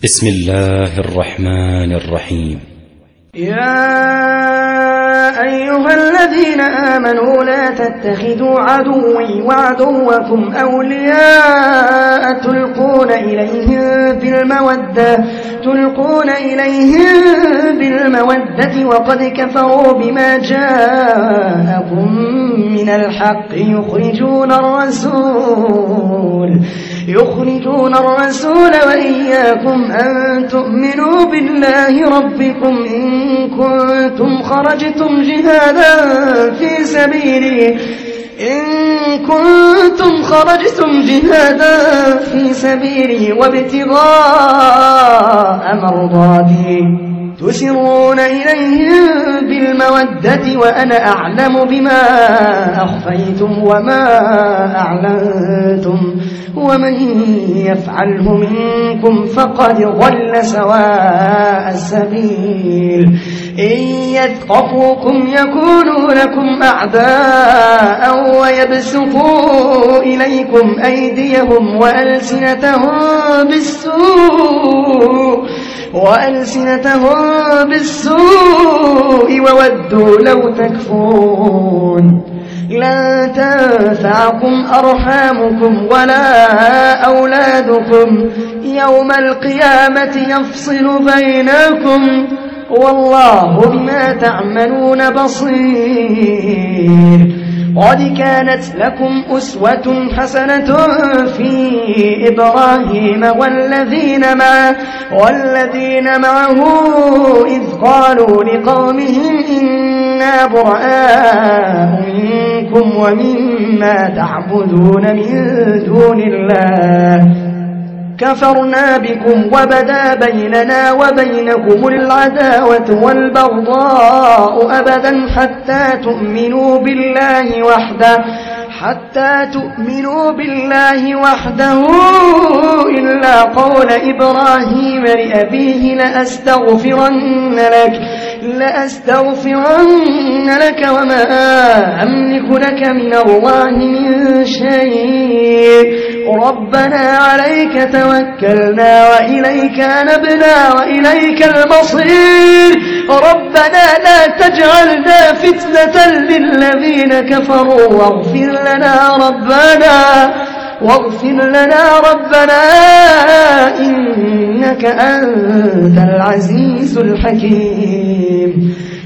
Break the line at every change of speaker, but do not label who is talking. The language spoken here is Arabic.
بسم الله الرحمن الرحيم.
يا أيها الذين آمنوا لا تتخذوا عدوي وعدوكم أولياء تلقون إليهم بالمودة وقد كفروا بما جاءكم من الحق يخرجون الرسول وإياكم أن تؤمنوا بالله ربكم إن كنتم خرجتم جهادا في سبيلي وابتغاء مرضاتي تسرون إليهم بالمودة وأنا أعلم بما أخفيتم وما أعلنتم ومن يفعله منكم فقد ضل سواء السبيل. إن يثقفوكم يكونوا لكم أعداء ويبسطوا إليكم أيديهم وألسنتهم بالسوء وودوا لو تكفرون. لن تنفعكم أرحامكم ولا أولادكم يوم القيامة يفصل بينكم والله بما تعملون بصير. قد كانت لكم أسوة حسنة في إبراهيم والذين معه إذ قالوا لقومهم إنا براء منكم ومما تعبدون من دون الله كفرنا بكم وبدا بيننا وبينكم العداوة والبغضاء أبدا حتى تؤمنوا بالله وحده إلا قول إبراهيم لأبيه لأستغفرن لك وما أملك لك من الله من شيء. ربنا عليك توكلنا وإليك أنبنا وإليك المصير. ربنا لا تجعلنا فتنة للذين كفروا واغفر لنا ربنا إنك أنت العزيز الحكيم.